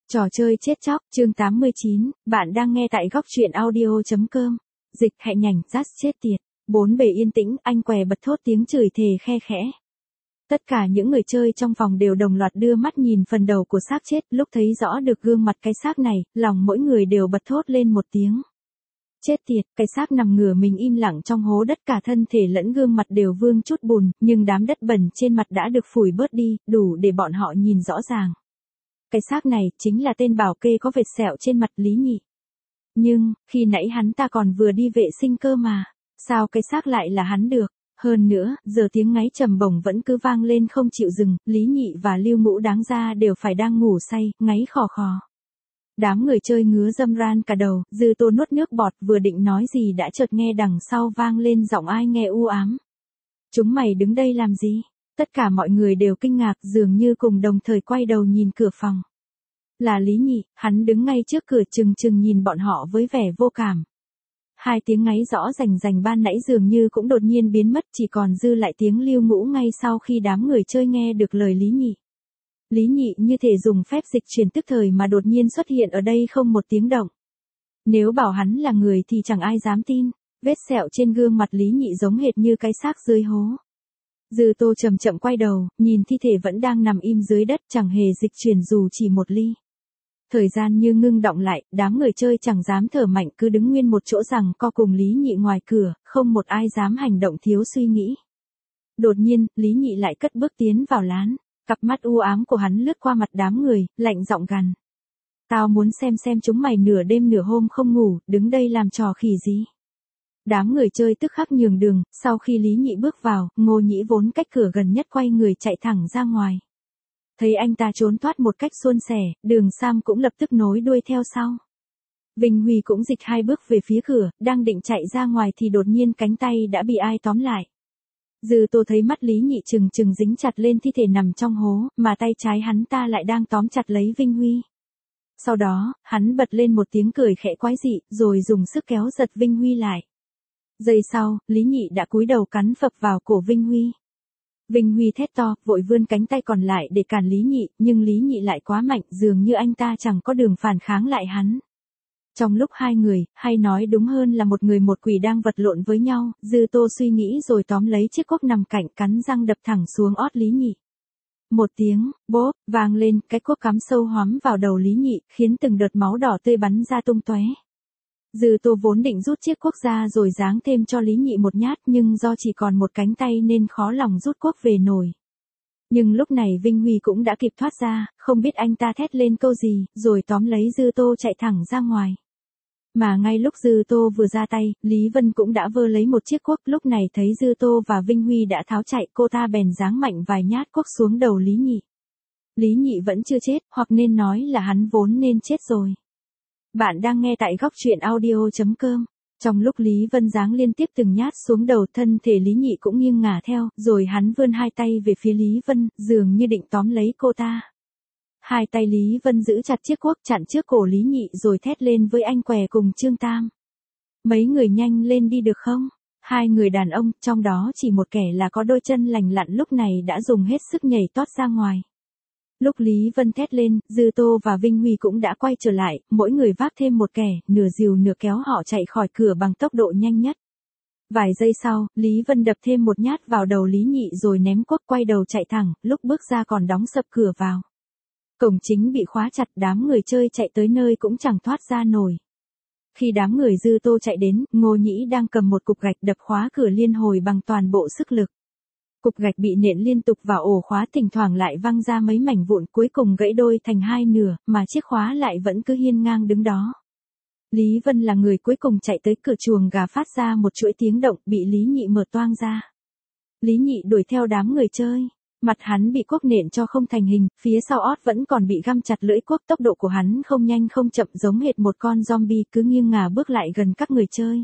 Trò chơi chết chóc, chương 89, bạn đang nghe tại góc truyện audio.com. Dịch hại nhảnh, rát chết tiệt. Bốn bề yên tĩnh, anh què bật thốt tiếng chửi thề khe khẽ. Tất cả những người chơi trong phòng đều đồng loạt đưa mắt nhìn phần đầu của xác chết, lúc thấy rõ được gương mặt cái xác này, lòng mỗi người đều bật thốt lên một tiếng. Chết tiệt, cái xác nằm ngửa mình im lặng trong hố đất, cả thân thể lẫn gương mặt đều vương chút bùn, nhưng đám đất bẩn trên mặt đã được phủi bớt đi, đủ để bọn họ nhìn rõ ràng. Cái xác này chính là tên bảo kê có vệt sẹo trên mặt Lý Nhị. Nhưng, khi nãy hắn ta còn vừa đi vệ sinh cơ mà, sao cái xác lại là hắn được? Hơn nữa, giờ tiếng ngáy trầm bổng vẫn cứ vang lên không chịu dừng, Lý Nhị và Lưu Ngũ đáng ra đều phải đang ngủ say, ngáy khò khò. Đám người chơi ngứa dâm ran cả đầu, Dư Tô nuốt nước bọt vừa định nói gì đã chợt nghe đằng sau vang lên giọng ai nghe u ám. Chúng mày đứng đây làm gì? Tất cả mọi người đều kinh ngạc, dường như cùng đồng thời quay đầu nhìn cửa phòng. Là Lý Nhị, hắn đứng ngay trước cửa chừng chừng nhìn bọn họ với vẻ vô cảm. Hai tiếng ngáy rõ rành rành ban nãy dường như cũng đột nhiên biến mất, chỉ còn dư lại tiếng Lưu Ngũ ngay sau khi đám người chơi nghe được lời Lý Nhị. Lý Nhị như thể dùng phép dịch chuyển tức thời mà đột nhiên xuất hiện ở đây không một tiếng động. Nếu bảo hắn là người thì chẳng ai dám tin, vết sẹo trên gương mặt Lý Nhị giống hệt như cái xác dưới hố. Dư Tô chậm chậm quay đầu, nhìn thi thể vẫn đang nằm im dưới đất, chẳng hề dịch chuyển dù chỉ một ly. Thời gian như ngưng đọng lại, đám người chơi chẳng dám thở mạnh, cứ đứng nguyên một chỗ rằng co cùng Lý Nhị ngoài cửa, không một ai dám hành động thiếu suy nghĩ. Đột nhiên, Lý Nhị lại cất bước tiến vào lán, cặp mắt u ám của hắn lướt qua mặt đám người, lạnh giọng gằn. Tao muốn xem chúng mày nửa đêm nửa hôm không ngủ, đứng đây làm trò khỉ gì. Đám người chơi tức khắc nhường đường, sau khi Lý Nhị bước vào, Ngô Nhĩ vốn cách cửa gần nhất quay người chạy thẳng ra ngoài. Thấy anh ta trốn thoát một cách suôn sẻ, Đường Sam cũng lập tức nối đuôi theo sau. Vinh Huy cũng dịch hai bước về phía cửa, đang định chạy ra ngoài thì đột nhiên cánh tay đã bị ai tóm lại. Dư Tô thấy mắt Lý Nhị chừng chừng dính chặt lên thi thể nằm trong hố, mà tay trái hắn ta lại đang tóm chặt lấy Vinh Huy. Sau đó, hắn bật lên một tiếng cười khẽ quái dị, rồi dùng sức kéo giật Vinh Huy lại. Giây sau, Lý Nhị đã cúi đầu cắn phập vào cổ Vinh Huy. Vinh Huy thét to, vội vươn cánh tay còn lại để cản Lý Nhị, nhưng Lý Nhị lại quá mạnh, dường như anh ta chẳng có đường phản kháng lại hắn. Trong lúc hai người, hay nói đúng hơn là một người một quỷ đang vật lộn với nhau, Dư Tô suy nghĩ rồi tóm lấy chiếc cuốc nằm cạnh, cắn răng đập thẳng xuống ót Lý Nhị. Một tiếng, bốp, vang lên, cái cuốc cắm sâu hoắm vào đầu Lý Nhị, khiến từng đợt máu đỏ tươi bắn ra tung tóe. Dư Tô vốn định rút chiếc cuốc ra rồi giáng thêm cho Lý Nhị một nhát, nhưng do chỉ còn một cánh tay nên khó lòng rút cuốc về nổi. Nhưng lúc này Vinh Huy cũng đã kịp thoát ra, không biết anh ta thét lên câu gì, rồi tóm lấy Dư Tô chạy thẳng ra ngoài. Mà ngay lúc Dư Tô vừa ra tay, Lý Vân cũng đã vơ lấy một chiếc cuốc, lúc này thấy Dư Tô và Vinh Huy đã tháo chạy, cô ta bèn giáng mạnh vài nhát cuốc xuống đầu Lý Nhị. Lý Nhị vẫn chưa chết, hoặc nên nói là hắn vốn nên chết rồi. Bạn đang nghe tại góc truyện audio.com. Trong lúc Lý Vân giáng liên tiếp từng nhát xuống đầu, thân thể Lý Nhị cũng nghiêng ngả theo, rồi hắn vươn hai tay về phía Lý Vân, dường như định tóm lấy cô ta. Hai tay Lý Vân giữ chặt chiếc cuốc chặn trước cổ Lý Nhị rồi thét lên với anh què cùng Trương Tam. Mấy người nhanh lên đi được không? Hai người đàn ông, trong đó chỉ một kẻ là có đôi chân lành lặn lúc này đã dùng hết sức nhảy tót ra ngoài. Lúc Lý Vân thét lên, Dư Tô và Vinh Huy cũng đã quay trở lại, mỗi người vác thêm một kẻ, nửa dìu nửa kéo họ chạy khỏi cửa bằng tốc độ nhanh nhất. Vài giây sau, Lý Vân đập thêm một nhát vào đầu Lý Nhị rồi ném cuốc quay đầu chạy thẳng, lúc bước ra còn đóng sập cửa vào. Cổng chính bị khóa chặt, đám người chơi chạy tới nơi cũng chẳng thoát ra nổi. Khi đám người Dư Tô chạy đến, Ngô Nhĩ đang cầm một cục gạch đập khóa cửa liên hồi bằng toàn bộ sức lực. Cục gạch bị nện liên tục vào ổ khóa, thỉnh thoảng lại văng ra mấy mảnh vụn, cuối cùng gãy đôi thành hai nửa, mà chiếc khóa lại vẫn cứ hiên ngang đứng đó. Lý Vân là người cuối cùng chạy tới cửa chuồng gà, phát ra một chuỗi tiếng động, bị Lý Nhị mở toang ra. Lý Nhị đuổi theo đám người chơi. Mặt hắn bị cuốc nện cho không thành hình, phía sau ót vẫn còn bị găm chặt lưỡi cuốc, tốc độ của hắn không nhanh không chậm giống hệt một con zombie, cứ nghiêng ngả bước lại gần các người chơi.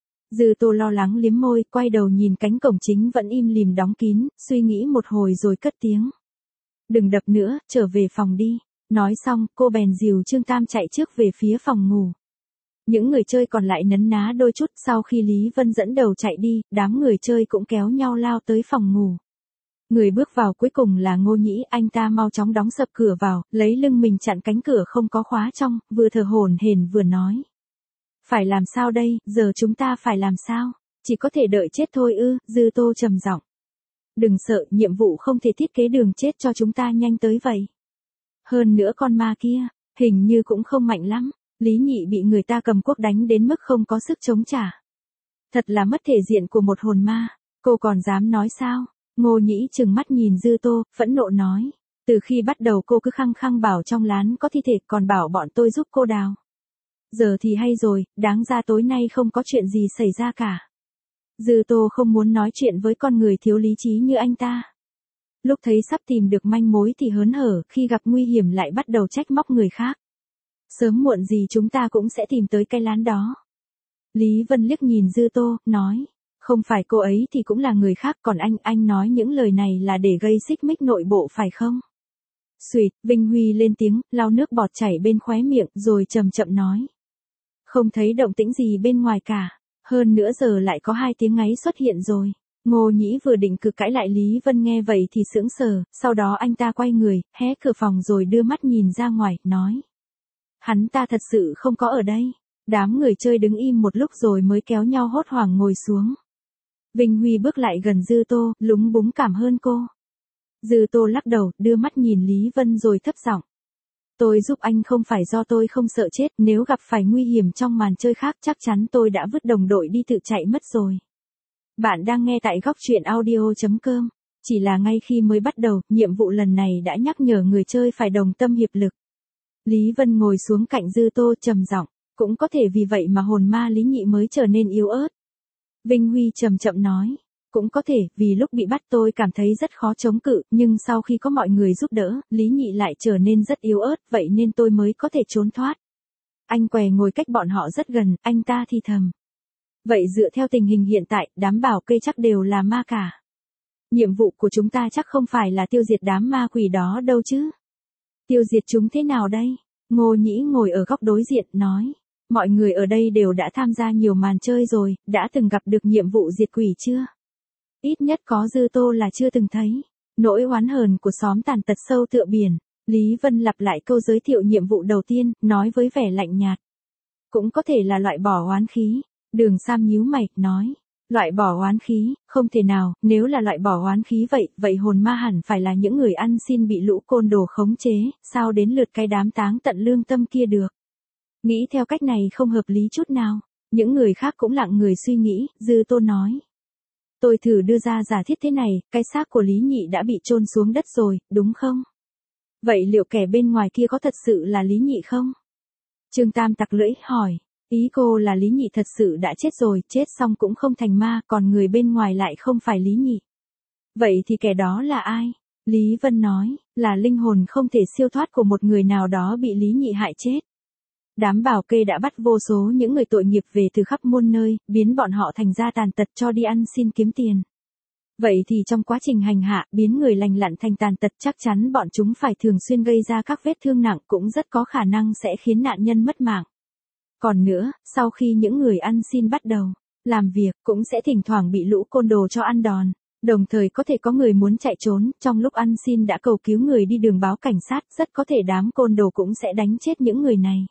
Dư Tô lo lắng liếm môi, quay đầu nhìn cánh cổng chính vẫn im lìm đóng kín, suy nghĩ một hồi rồi cất tiếng. Đừng đập nữa, trở về phòng đi. Nói xong, cô bèn dìu Trương Tam chạy trước về phía phòng ngủ. Những người chơi còn lại nấn ná đôi chút, sau khi Lý Vân dẫn đầu chạy đi, đám người chơi cũng kéo nhau lao tới phòng ngủ. Người bước vào cuối cùng là Ngô Nhĩ, anh ta mau chóng đóng sập cửa vào, lấy lưng mình chặn cánh cửa không có khóa trong, vừa thở hổn hển vừa nói. Phải làm sao đây, giờ chúng ta phải làm sao? Chỉ có thể đợi chết thôi ư, Dư Tô trầm giọng. Đừng sợ, nhiệm vụ không thể thiết kế đường chết cho chúng ta nhanh tới vậy. Hơn nữa con ma kia, hình như cũng không mạnh lắm. Lý Nhị bị người ta cầm cuốc đánh đến mức không có sức chống trả. Thật là mất thể diện của một hồn ma, cô còn dám nói sao? Ngô Nhĩ trừng mắt nhìn Dư Tô, phẫn nộ nói. Từ khi bắt đầu cô cứ khăng khăng bảo trong lán có thi thể còn bảo bọn tôi giúp cô đào. Giờ thì hay rồi, đáng ra tối nay không có chuyện gì xảy ra cả. Dư Tô không muốn nói chuyện với con người thiếu lý trí như anh ta. Lúc thấy sắp tìm được manh mối thì hớn hở, khi gặp nguy hiểm lại bắt đầu trách móc người khác. Sớm muộn gì chúng ta cũng sẽ tìm tới cái lán đó. Lý Vân liếc nhìn Dư Tô, nói. Không phải cô ấy thì cũng là người khác, còn anh nói những lời này là để gây xích mích nội bộ phải không? Xuyệt, Vinh Huy lên tiếng, lau nước bọt chảy bên khóe miệng, rồi chậm chậm nói. Không thấy động tĩnh gì bên ngoài cả, hơn nữa giờ lại có 2 tiếng ngáy xuất hiện rồi. Ngô Nhĩ vừa định cực cãi lại Lý Vân nghe vậy thì sững sờ, sau đó anh ta quay người, hé cửa phòng rồi đưa mắt nhìn ra ngoài, nói. Hắn ta thật sự không có ở đây. Đám người chơi đứng im một lúc rồi mới kéo nhau hốt hoảng ngồi xuống. Vinh Huy bước lại gần Dư Tô, lúng búng cảm ơn cô. Dư Tô lắc đầu, đưa mắt nhìn Lý Vân rồi thấp giọng. Tôi giúp anh không phải do tôi không sợ chết, nếu gặp phải nguy hiểm trong màn chơi khác chắc chắn tôi đã vứt đồng đội đi tự chạy mất rồi. Bạn đang nghe tại góc truyện audio.com. Chỉ là ngay khi mới bắt đầu, nhiệm vụ lần này đã nhắc nhở người chơi phải đồng tâm hiệp lực. Lý Vân ngồi xuống cạnh Dư Tô trầm giọng, cũng có thể vì vậy mà hồn ma Lý Nhị mới trở nên yếu ớt. Vinh Huy chậm chậm nói, cũng có thể, vì lúc bị bắt tôi cảm thấy rất khó chống cự, nhưng sau khi có mọi người giúp đỡ, Lý Nhị lại trở nên rất yếu ớt, vậy nên tôi mới có thể trốn thoát. Anh què ngồi cách bọn họ rất gần, anh ta thì thầm. Vậy dựa theo tình hình hiện tại, đám bảo kê chắc đều là ma cả. Nhiệm vụ của chúng ta chắc không phải là tiêu diệt đám ma quỷ đó đâu chứ. Tiêu diệt chúng thế nào đây? Ngô Nhĩ ngồi ở góc đối diện, nói. Mọi người ở đây đều đã tham gia nhiều màn chơi rồi, đã từng gặp được nhiệm vụ diệt quỷ chưa? Ít nhất có Dư Tô là chưa từng thấy. Nỗi oán hờn của xóm tàn tật sâu tựa biển. Lý Vân lặp lại câu giới thiệu nhiệm vụ đầu tiên, nói với vẻ lạnh nhạt. Cũng có thể là loại bỏ oán khí. Đường Sam nhíu mày, nói. Loại bỏ oán khí, không thể nào, nếu là loại bỏ oán khí vậy hồn ma hẳn phải là những người ăn xin bị lũ côn đồ khống chế, sao đến lượt cái đám táng tận lương tâm kia được. Nghĩ theo cách này không hợp lý chút nào. Những người khác cũng lặng người suy nghĩ, Dư Tô nói. Tôi thử đưa ra giả thiết thế này, cái xác của Lý Nhị đã bị chôn xuống đất rồi, đúng không? Vậy liệu kẻ bên ngoài kia có thật sự là Lý Nhị không? Trương Tam tặc lưỡi, hỏi. Ý cô là Lý Nhị thật sự đã chết rồi, chết xong cũng không thành ma, còn người bên ngoài lại không phải Lý Nhị. Vậy thì kẻ đó là ai? Lý Vân nói, là linh hồn không thể siêu thoát của một người nào đó bị Lý Nhị hại chết. Đám bảo kê đã bắt vô số những người tội nghiệp về từ khắp muôn nơi, biến bọn họ thành ra tàn tật cho đi ăn xin kiếm tiền. Vậy thì trong quá trình hành hạ, biến người lành lặn thành tàn tật chắc chắn bọn chúng phải thường xuyên gây ra các vết thương nặng, cũng rất có khả năng sẽ khiến nạn nhân mất mạng. Còn nữa, sau khi những người ăn xin bắt đầu làm việc, cũng sẽ thỉnh thoảng bị lũ côn đồ cho ăn đòn. Đồng thời có thể có người muốn chạy trốn, trong lúc ăn xin đã cầu cứu người đi đường báo cảnh sát, rất có thể đám côn đồ cũng sẽ đánh chết những người này.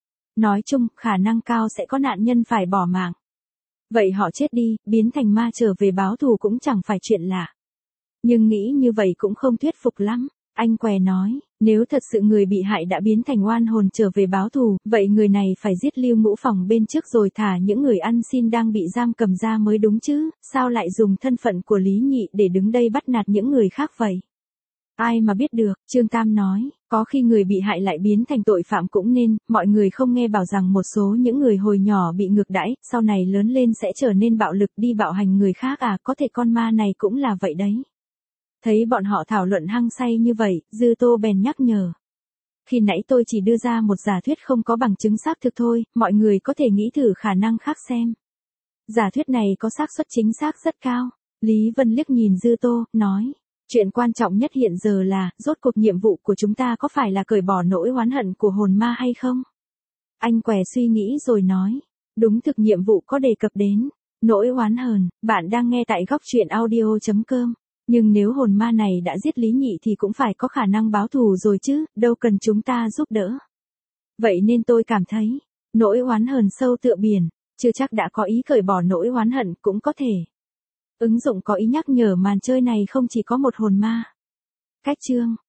Nói chung, khả năng cao sẽ có nạn nhân phải bỏ mạng. Vậy họ chết đi, biến thành ma trở về báo thù cũng chẳng phải chuyện lạ. Nhưng nghĩ như vậy cũng không thuyết phục lắm. Anh què nói, nếu thật sự người bị hại đã biến thành oan hồn trở về báo thù, vậy người này phải giết Lưu Ngũ Phòng bên trước rồi thả những người ăn xin đang bị giam cầm ra mới đúng chứ, sao lại dùng thân phận của Lý Nhị để đứng đây bắt nạt những người khác vậy? Ai mà biết được, Trương Tam nói, có khi người bị hại lại biến thành tội phạm cũng nên, mọi người không nghe bảo rằng một số những người hồi nhỏ bị ngược đãi, sau này lớn lên sẽ trở nên bạo lực đi bạo hành người khác à, có thể con ma này cũng là vậy đấy. Thấy bọn họ thảo luận hăng say như vậy, Dư Tô bèn nhắc nhở. Khi nãy tôi chỉ đưa ra một giả thuyết không có bằng chứng xác thực thôi, mọi người có thể nghĩ thử khả năng khác xem. Giả thuyết này có xác suất chính xác rất cao. Lý Vân liếc nhìn Dư Tô, nói. Chuyện quan trọng nhất hiện giờ là, rốt cuộc nhiệm vụ của chúng ta có phải là cởi bỏ nỗi oán hận của hồn ma hay không? Anh què suy nghĩ rồi nói. Đúng thực nhiệm vụ có đề cập đến nỗi oán hờn. Bạn đang nghe tại góc truyện audio.com. Nhưng nếu hồn ma này đã giết Lý Nhị thì cũng phải có khả năng báo thù rồi chứ, đâu cần chúng ta giúp đỡ. Vậy nên tôi cảm thấy, nỗi oán hờn sâu tựa biển, chưa chắc đã có ý cởi bỏ nỗi oán hận, cũng có thể. Ứng dụng có ý nhắc nhở màn chơi này không chỉ có một hồn ma. Cách chương